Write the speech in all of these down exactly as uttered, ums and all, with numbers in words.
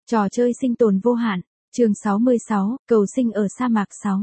Trò chơi sinh tồn vô hạn, chương sáu mươi sáu, cầu sinh ở sa mạc sáu.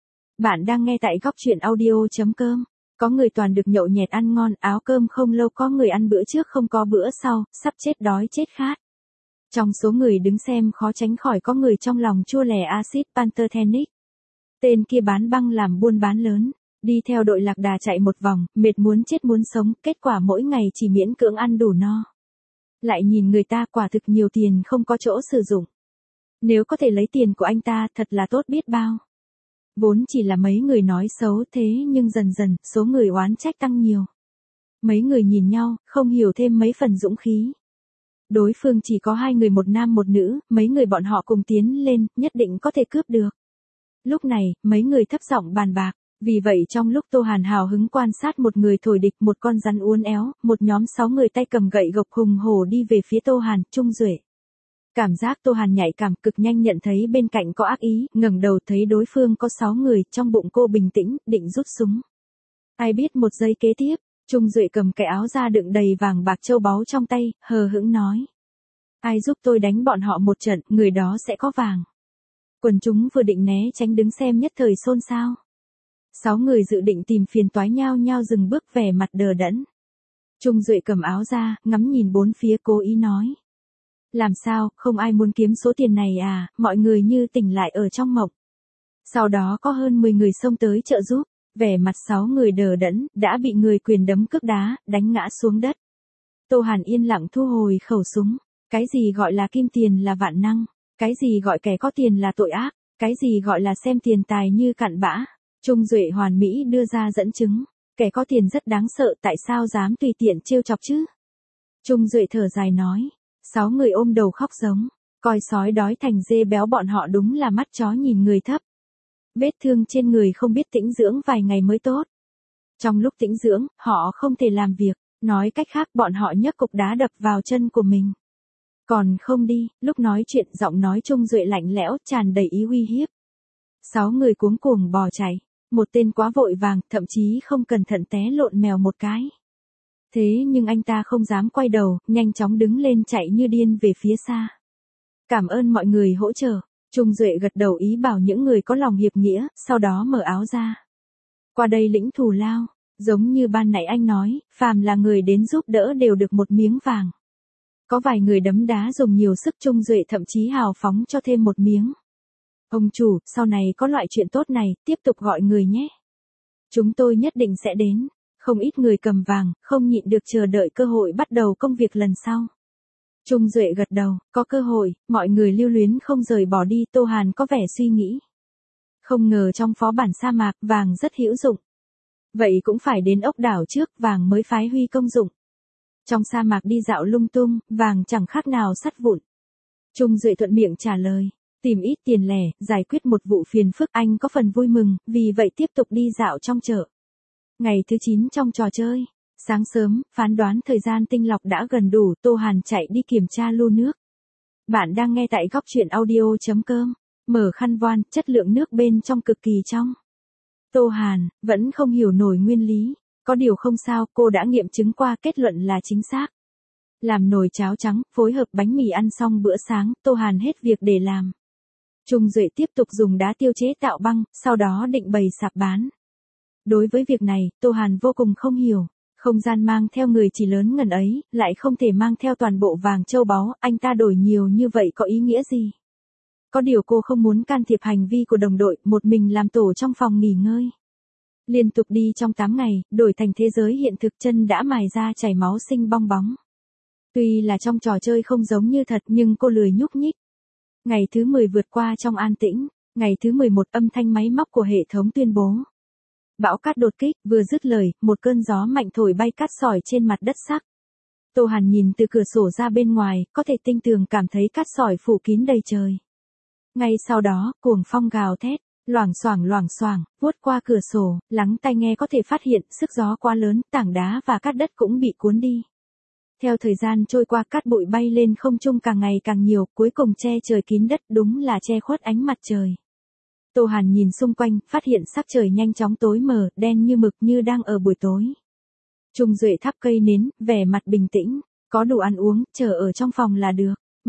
Bạn đang nghe tại góc truyện audio.com. Có người toàn được nhậu nhẹt ăn ngon, áo cơm không lâu, có người ăn bữa trước không có bữa sau, sắp chết đói chết khát. Trong số người đứng xem khó tránh khỏi có người trong lòng chua lè axit pantothenic. Tên kia bán băng làm buôn bán lớn, đi theo đội lạc đà chạy một vòng, mệt muốn chết muốn sống, kết quả mỗi ngày chỉ miễn cưỡng ăn đủ no. Lại nhìn người ta quả thực nhiều tiền không có chỗ sử dụng. Nếu có thể lấy tiền của anh ta thật là tốt biết bao. Vốn chỉ là mấy người nói xấu thế nhưng dần dần số người oán trách tăng nhiều. Mấy người nhìn nhau, không hiểu thêm mấy phần dũng khí. Đối phương chỉ có hai người một nam một nữ, mấy người bọn họ cùng tiến lên, nhất định có thể cướp được. Lúc này, mấy người thấp giọng bàn bạc. Vì vậy trong lúc Tô Hàn hào hứng quan sát một người thổi địch, một con rắn uốn éo, một nhóm sáu người tay cầm gậy gộc hùng hổ đi về phía Tô Hàn, Trung Duệ. Cảm giác Tô Hàn nhạy cảm, cực nhanh nhận thấy bên cạnh có ác ý, ngẩng đầu thấy đối phương có sáu người, trong bụng cô bình tĩnh, định rút súng. Ai biết một giây kế tiếp, Trung Duệ cầm cái áo da đựng đầy vàng bạc châu báu trong tay, hờ hững nói. Ai giúp tôi đánh bọn họ một trận, người đó sẽ có vàng. Quần chúng vừa định né tránh đứng xem nhất thời xôn xao. Sáu người dự định tìm phiền toái nhao nhao dừng bước vẻ mặt đờ đẫn. Trung Duệ cầm áo ra, ngắm nhìn bốn phía cố ý nói. Làm sao, không ai muốn kiếm số tiền này à, mọi người như tỉnh lại ở trong mộng. Sau đó có hơn mười người xông tới trợ giúp, vẻ mặt sáu người đờ đẫn, đã bị người quyền đấm cước đá, đánh ngã xuống đất. Tô Hàn yên lặng thu hồi khẩu súng. Cái gì gọi là kim tiền là vạn năng, cái gì gọi kẻ có tiền là tội ác, cái gì gọi là xem tiền tài như cặn bã. Trung Duệ hoàn mỹ đưa ra dẫn chứng, kẻ có tiền rất đáng sợ, tại sao dám tùy tiện trêu chọc chứ? Trung Duệ thở dài nói, sáu người ôm đầu khóc giống, coi sói đói thành dê béo, bọn họ đúng là mắt chó nhìn người thấp. Vết thương trên người không biết tĩnh dưỡng vài ngày mới tốt. Trong lúc tĩnh dưỡng, họ không thể làm việc, nói cách khác bọn họ nhấc cục đá đập vào chân của mình. Còn không đi, lúc nói chuyện giọng nói Trung Duệ lạnh lẽo, tràn đầy ý uy hiếp. Sáu người cuống cuồng bò chạy. Một tên quá vội vàng, thậm chí không cẩn thận té lộn mèo một cái. Thế nhưng anh ta không dám quay đầu, nhanh chóng đứng lên chạy như điên về phía xa. Cảm ơn mọi người hỗ trợ. Trung Duệ gật đầu ý bảo những người có lòng hiệp nghĩa, sau đó mở áo ra. Qua đây lĩnh thù lao, giống như ban nãy anh nói, phàm là người đến giúp đỡ đều được một miếng vàng. Có vài người đấm đá dùng nhiều sức, Trung Duệ thậm chí hào phóng cho thêm một miếng. Ông chủ, sau này có loại chuyện tốt này, tiếp tục gọi người nhé. Chúng tôi nhất định sẽ đến. Không ít người cầm vàng, không nhịn được chờ đợi cơ hội bắt đầu công việc lần sau. Trung Duệ gật đầu, có cơ hội, mọi người lưu luyến không rời bỏ đi. Tô Hàn có vẻ suy nghĩ. Không ngờ trong phó bản sa mạc, vàng rất hữu dụng. Vậy cũng phải đến ốc đảo trước, vàng mới phái huy công dụng. Trong sa mạc đi dạo lung tung, vàng chẳng khác nào sắt vụn. Trung Duệ thuận miệng trả lời. Tìm ít tiền lẻ, giải quyết một vụ phiền phức, anh có phần vui mừng, vì vậy tiếp tục đi dạo trong chợ. Ngày thứ chín trong trò chơi. Sáng sớm, phán đoán thời gian tinh lọc đã gần đủ, Tô Hàn chạy đi kiểm tra lu nước. Bạn đang nghe tại góc truyện audio.com. Mở khăn voan, chất lượng nước bên trong cực kỳ trong. Tô Hàn, vẫn không hiểu nổi nguyên lý. Có điều không sao, cô đã nghiệm chứng qua, kết luận là chính xác. Làm nồi cháo trắng, phối hợp bánh mì ăn xong bữa sáng, Tô Hàn hết việc để làm. Trung Duệ tiếp tục dùng đá tiêu chế tạo băng, sau đó định bày sạp bán. Đối với việc này, Tô Hàn vô cùng không hiểu. Không gian mang theo người chỉ lớn ngần ấy, lại không thể mang theo toàn bộ vàng châu báu, anh ta đổi nhiều như vậy có ý nghĩa gì? Có điều cô không muốn can thiệp hành vi của đồng đội, một mình làm tổ trong phòng nghỉ ngơi. Liên tục đi trong tám ngày, đổi thành thế giới hiện thực, chân đã mài ra chảy máu sinh bong bóng. Tuy là trong trò chơi không giống như thật nhưng cô lười nhúc nhích. Ngày thứ mười vượt qua trong an tĩnh, ngày thứ mười một âm thanh máy móc của hệ thống tuyên bố. Bão cát đột kích, vừa dứt lời, một cơn gió mạnh thổi bay cát sỏi trên mặt đất sắc. Tô Hàn nhìn từ cửa sổ ra bên ngoài, có thể tinh tường cảm thấy cát sỏi phủ kín đầy trời. Ngay sau đó, cuồng phong gào thét, loảng xoảng loảng xoảng, vuốt qua cửa sổ, lắng tai nghe có thể phát hiện sức gió quá lớn, tảng đá và cát đất cũng bị cuốn đi. Theo thời gian trôi qua, cát bụi bay lên không trung càng ngày càng nhiều, cuối cùng che trời kín đất, đúng là che khuất ánh mặt trời. Tô Hàn nhìn xung quanh, phát hiện sắc trời nhanh chóng tối mờ, đen như mực như đang ở buổi tối. Trung Duệ thắp cây nến, vẻ mặt bình tĩnh, có đủ ăn uống, chờ ở trong phòng là được.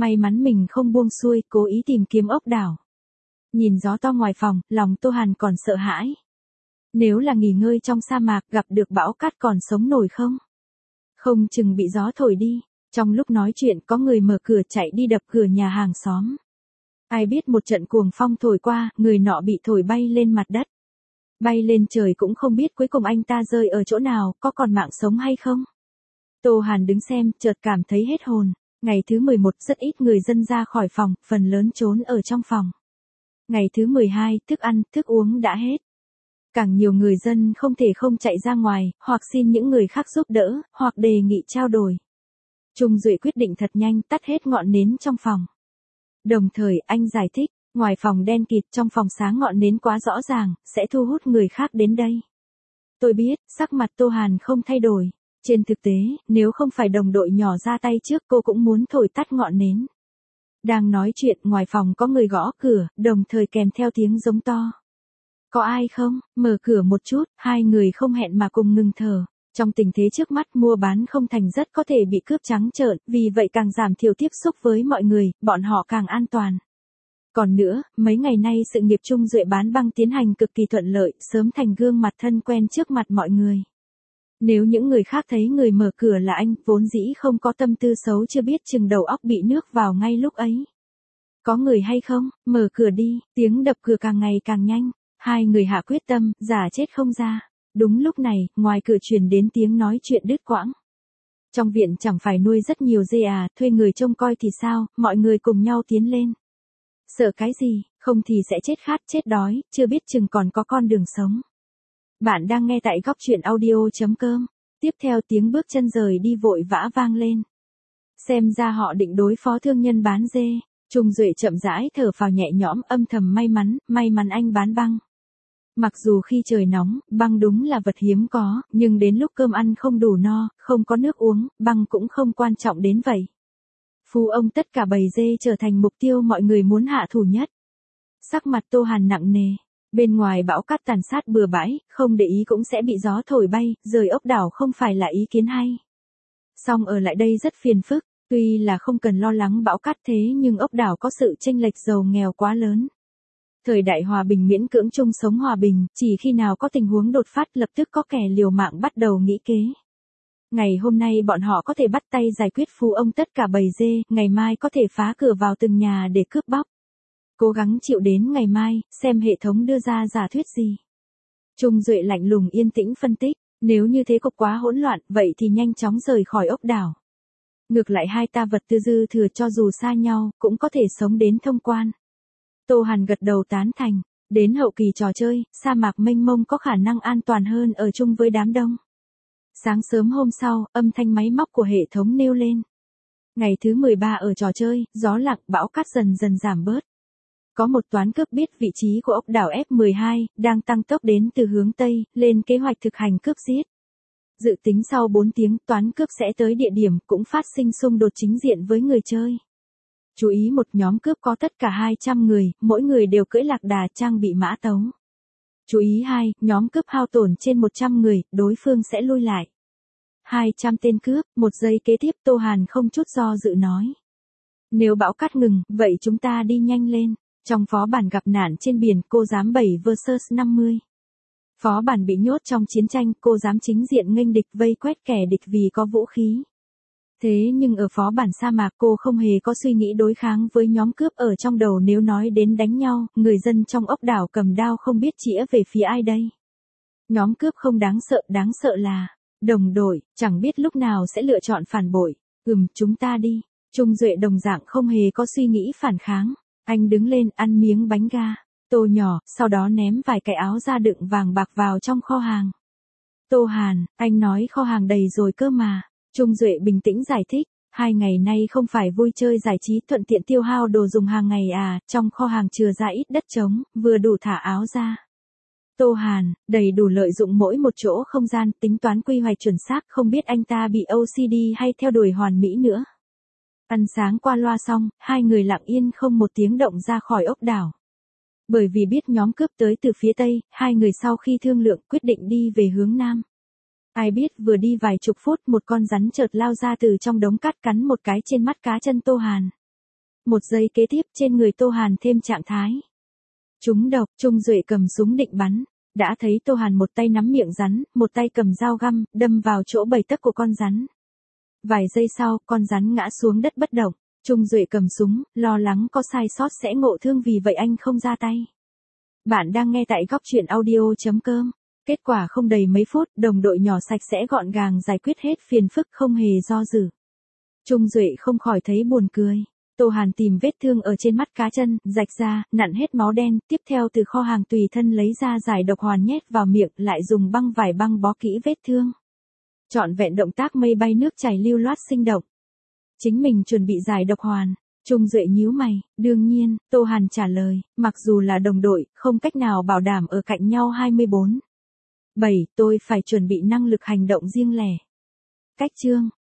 May mắn mình không buông xuôi, cố ý tìm kiếm ốc đảo. Nhìn gió to ngoài phòng, lòng Tô Hàn còn sợ hãi. Nếu là nghỉ ngơi trong sa mạc gặp được bão cát còn sống nổi không? Không chừng bị gió thổi đi. Trong lúc nói chuyện có người mở cửa chạy đi đập cửa nhà hàng xóm. Ai biết một trận cuồng phong thổi qua, người nọ bị thổi bay lên mặt đất. Bay lên trời cũng không biết cuối cùng anh ta rơi ở chỗ nào, có còn mạng sống hay không? Tô Hàn đứng xem, chợt cảm thấy hết hồn. Ngày thứ mười một rất ít người dân ra khỏi phòng, phần lớn trốn ở trong phòng. Ngày thứ mười hai, thức ăn, thức uống đã hết. Càng nhiều người dân không thể không chạy ra ngoài, hoặc xin những người khác giúp đỡ, hoặc đề nghị trao đổi. Trung Duệ quyết định thật nhanh tắt hết ngọn nến trong phòng. Đồng thời anh giải thích, ngoài phòng đen kịt trong phòng sáng ngọn nến quá rõ ràng, sẽ thu hút người khác đến đây. Tôi biết, sắc mặt Tô Hàn không thay đổi. Trên thực tế, nếu không phải đồng đội nhỏ ra tay trước cô cũng muốn thổi tắt ngọn nến. Đang nói chuyện ngoài phòng có người gõ cửa, đồng thời kèm theo tiếng giống to. Có ai không? Mở cửa một chút, hai người không hẹn mà cùng ngừng thở. Trong tình thế trước mắt mua bán không thành rất có thể bị cướp trắng trợn, vì vậy càng giảm thiểu tiếp xúc với mọi người, bọn họ càng an toàn. Còn nữa, mấy ngày nay sự nghiệp Trung Duệ bán băng tiến hành cực kỳ thuận lợi, sớm thành gương mặt thân quen trước mặt mọi người. Nếu những người khác thấy người mở cửa là anh, vốn dĩ không có tâm tư xấu chưa biết chừng đầu óc bị nước vào ngay lúc ấy. Có người hay không? Mở cửa đi, tiếng đập cửa càng ngày càng nhanh. Hai người hạ quyết tâm, giả chết không ra. Đúng lúc này, ngoài cửa truyền đến tiếng nói chuyện đứt quãng. Trong viện chẳng phải nuôi rất nhiều dê à, thuê người trông coi thì sao, mọi người cùng nhau tiến lên. Sợ cái gì, không thì sẽ chết khát chết đói, chưa biết chừng còn có con đường sống. Bạn đang nghe tại góc truyện audio.com. Tiếp theo tiếng bước chân rời đi vội vã vang lên. Xem ra họ định đối phó thương nhân bán dê. Trung Duệ chậm rãi thở phào nhẹ nhõm, âm thầm may mắn, may mắn anh bán băng. Mặc dù khi trời nóng, băng đúng là vật hiếm có, nhưng đến lúc cơm ăn không đủ no, không có nước uống, băng cũng không quan trọng đến vậy. Phú ông tất cả bầy dê trở thành mục tiêu mọi người muốn hạ thủ nhất. Sắc mặt Tô Hàn nặng nề. Bên ngoài bão cát tàn sát bừa bãi, không để ý cũng sẽ bị gió thổi bay, rời ốc đảo không phải là ý kiến hay. Song ở lại đây rất phiền phức, tuy là không cần lo lắng bão cát thế nhưng ốc đảo có sự chênh lệch giàu nghèo quá lớn. Thời đại hòa bình miễn cưỡng chung sống hòa bình, chỉ khi nào có tình huống đột phát lập tức có kẻ liều mạng bắt đầu nghĩ kế. Ngày hôm nay bọn họ có thể bắt tay giải quyết phú ông tất cả bầy dê, ngày mai có thể phá cửa vào từng nhà để cướp bóc. Cố gắng chịu đến ngày mai, xem hệ thống đưa ra giả thuyết gì. Trung Duệ lạnh lùng yên tĩnh phân tích, nếu như thế cục quá hỗn loạn, vậy thì nhanh chóng rời khỏi ốc đảo. Ngược lại hai ta vật tư dư thừa cho dù xa nhau, cũng có thể sống đến thông quan. Tô Hàn gật đầu tán thành, đến hậu kỳ trò chơi, sa mạc mênh mông có khả năng an toàn hơn ở chung với đám đông. Sáng sớm hôm sau, âm thanh máy móc của hệ thống nêu lên. Ngày thứ mười ba ở trò chơi, gió lặng, bão cát dần dần giảm bớt. Có một toán cướp biết vị trí của ốc đảo F mười hai, đang tăng tốc đến từ hướng Tây, lên kế hoạch thực hành cướp giết. Dự tính sau bốn tiếng, toán cướp sẽ tới địa điểm, cũng phát sinh xung đột chính diện với người chơi. Chú ý một nhóm cướp có tất cả hai trăm người, mỗi người đều cưỡi lạc đà trang bị mã tấu. Chú ý hai, nhóm cướp hao tổn trên một trăm người, đối phương sẽ lui lại. hai trăm tên cướp, một giây kế tiếp Tô Hàn không chút do dự nói. Nếu bão cát ngừng, vậy chúng ta đi nhanh lên. Trong phó bản gặp nạn trên biển, cô giám bảy versus năm mươi. Phó bản bị nhốt trong chiến tranh, cô dám chính diện nghênh địch vây quét kẻ địch vì có vũ khí. Thế nhưng ở phó bản sa mạc cô không hề có suy nghĩ đối kháng với nhóm cướp ở trong đầu, nếu nói đến đánh nhau, người dân trong ốc đảo cầm đao không biết chĩa về phía ai đây. Nhóm cướp không đáng sợ, đáng sợ là đồng đội, chẳng biết lúc nào sẽ lựa chọn phản bội. Ừm, chúng ta đi. Trung Duệ đồng dạng không hề có suy nghĩ phản kháng. Anh đứng lên ăn miếng bánh ga, tô nhỏ, sau đó ném vài cái áo da đựng vàng bạc vào trong kho hàng. Tô Hàn, anh nói kho hàng đầy rồi cơ mà. Trung Duệ bình tĩnh giải thích, hai ngày nay không phải vui chơi giải trí thuận tiện tiêu hao đồ dùng hàng ngày à, trong kho hàng chừa ra ít đất trống, vừa đủ thả áo ra. Tô Hàn, đầy đủ lợi dụng mỗi một chỗ không gian, tính toán quy hoạch chuẩn xác, không biết anh ta bị ô xê đê hay theo đuổi hoàn mỹ nữa. Ăn sáng qua loa xong, hai người lặng yên không một tiếng động ra khỏi ốc đảo. Bởi vì biết nhóm cướp tới từ phía Tây, hai người sau khi thương lượng quyết định đi về hướng Nam. Ai biết vừa đi vài chục phút một con rắn chợt lao ra từ trong đống cát cắn một cái trên mắt cá chân Tô Hàn. Một giây kế tiếp trên người Tô Hàn thêm trạng thái. Trúng độc, Trung Duệ cầm súng định bắn. Đã thấy Tô Hàn một tay nắm miệng rắn, một tay cầm dao găm, đâm vào chỗ bảy tấc của con rắn. Vài giây sau, con rắn ngã xuống đất bất động. Trung Duệ cầm súng, lo lắng có sai sót sẽ ngộ thương vì vậy anh không ra tay. Bạn đang nghe tại góc truyện audio.com. Kết quả không đầy mấy phút, đồng đội nhỏ sạch sẽ gọn gàng giải quyết hết phiền phức không hề do dự. Trung Duệ không khỏi thấy buồn cười. Tô Hàn tìm vết thương ở trên mắt cá chân, rạch ra, nặn hết máu đen, tiếp theo từ kho hàng tùy thân lấy ra giải độc hoàn nhét vào miệng, lại dùng băng vải băng bó kỹ vết thương. Trọn vẹn động tác mây bay nước chảy lưu loát sinh động. Chính mình chuẩn bị giải độc hoàn. Trung Duệ nhíu mày, đương nhiên, Tô Hàn trả lời, mặc dù là đồng đội, không cách nào bảo đảm ở cạnh nhau hai mươi bốn bảy, tôi phải chuẩn bị năng lực hành động riêng lẻ. Cách chương